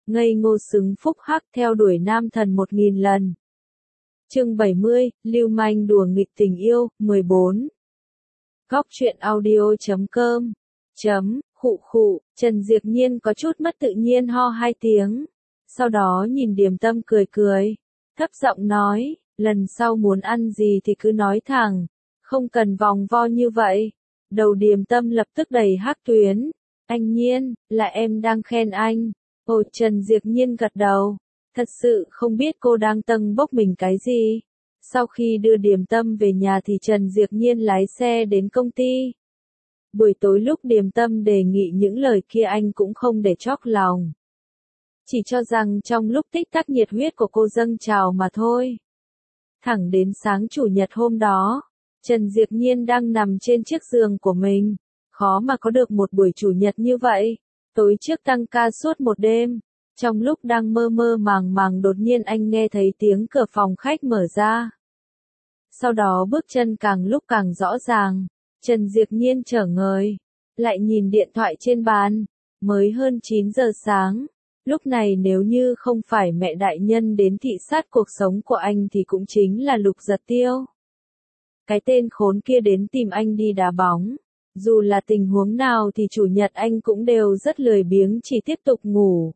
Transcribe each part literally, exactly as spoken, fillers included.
ngây ngô xứng phúc hắc theo đuổi nam thần một nghìn lần. Chương bảy mươi, lưu manh đùa nghịch tình yêu, mười bốn. Góc truyện audio chấm com. Chấm, khụ khụ, Trần Diệp Nhiên có chút mất tự nhiên ho hai tiếng. Sau đó nhìn Điềm Tâm cười cười. Thấp giọng nói, lần sau muốn ăn gì thì cứ nói thẳng. Không cần vòng vo như vậy. Đầu Điềm Tâm lập tức đầy hắc tuyến. Anh Nhiên, là em đang khen anh. Ồ, Trần Diệp Nhiên gật đầu. Thật sự không biết cô đang tâng bốc mình cái gì. Sau khi đưa Điềm Tâm về nhà thì Trần Diệp Nhiên lái xe đến công ty. Buổi tối lúc Điềm Tâm đề nghị những lời kia anh cũng không để chót lòng. Chỉ cho rằng trong lúc tích tắc nhiệt huyết của cô dâng trào mà thôi. Thẳng đến sáng chủ nhật hôm đó, Trần Diệp Nhiên đang nằm trên chiếc giường của mình. Khó mà có được một buổi chủ nhật như vậy. Tối trước tăng ca suốt một đêm. Trong lúc đang mơ mơ màng màng đột nhiên anh nghe thấy tiếng cửa phòng khách mở ra. Sau đó bước chân càng lúc càng rõ ràng. Trần Diệp Nhiên trở ngời. Lại nhìn điện thoại trên bàn. Mới hơn chín giờ sáng. Lúc này nếu như không phải mẹ đại nhân đến thị sát cuộc sống của anh thì cũng chính là Lục Giật Tiêu. Cái tên khốn kia đến tìm anh đi đá bóng. Dù là tình huống nào thì chủ nhật anh cũng đều rất lười biếng chỉ tiếp tục ngủ.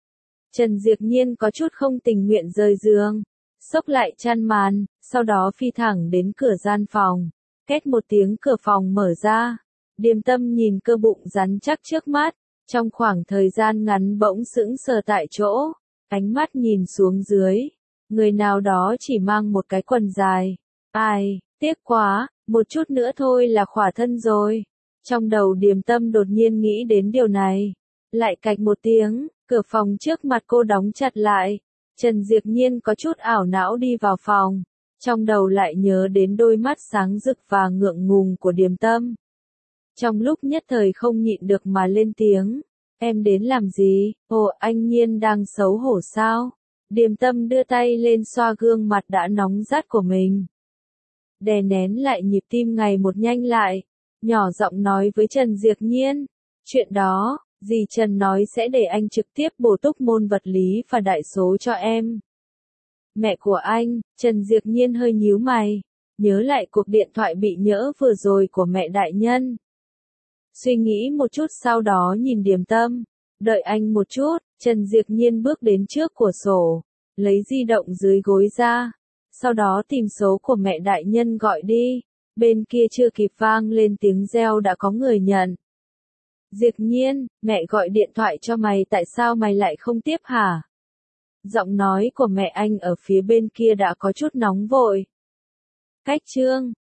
Trần Diệp Nhiên có chút không tình nguyện rời giường. Xốc lại chăn màn, sau đó phi thẳng đến cửa gian phòng. Két một tiếng cửa phòng mở ra. Điềm Tâm nhìn cơ bụng rắn chắc trước mắt. Trong khoảng thời gian ngắn bỗng sững sờ tại chỗ. Ánh mắt nhìn xuống dưới. Người nào đó chỉ mang một cái quần dài. Ai, tiếc quá, một chút nữa thôi là khỏa thân rồi. Trong đầu Điềm Tâm đột nhiên nghĩ đến điều này. Lại cạch một tiếng, cửa phòng trước mặt cô đóng chặt lại. Trần Diệp Nhiên có chút ảo não đi vào phòng. Trong đầu lại nhớ đến đôi mắt sáng rực và ngượng ngùng của Điềm Tâm. Trong lúc nhất thời không nhịn được mà lên tiếng. Em đến làm gì? Ồ, anh Nhiên đang xấu hổ sao? Điềm Tâm đưa tay lên xoa gương mặt đã nóng rát của mình. Đè nén lại nhịp tim ngày một nhanh lại. Nhỏ giọng nói với Trần Diệp Nhiên. Chuyện đó, dì Trần nói sẽ để anh trực tiếp bổ túc môn vật lý và đại số cho em. Mẹ của anh, Trần Diệp Nhiên hơi nhíu mày. Nhớ lại cuộc điện thoại bị nhỡ vừa rồi của mẹ đại nhân. Suy nghĩ một chút sau đó nhìn Điềm Tâm. Đợi anh một chút, Trần Diệp Nhiên bước đến trước cửa sổ. Lấy di động dưới gối ra. Sau đó tìm số của mẹ đại nhân gọi đi. Bên kia chưa kịp vang lên tiếng reo đã có người nhận. Diệp Nhiên, mẹ gọi điện thoại cho mày tại sao mày lại không tiếp hả? Giọng nói của mẹ anh ở phía bên kia đã có chút nóng vội. Cách chương,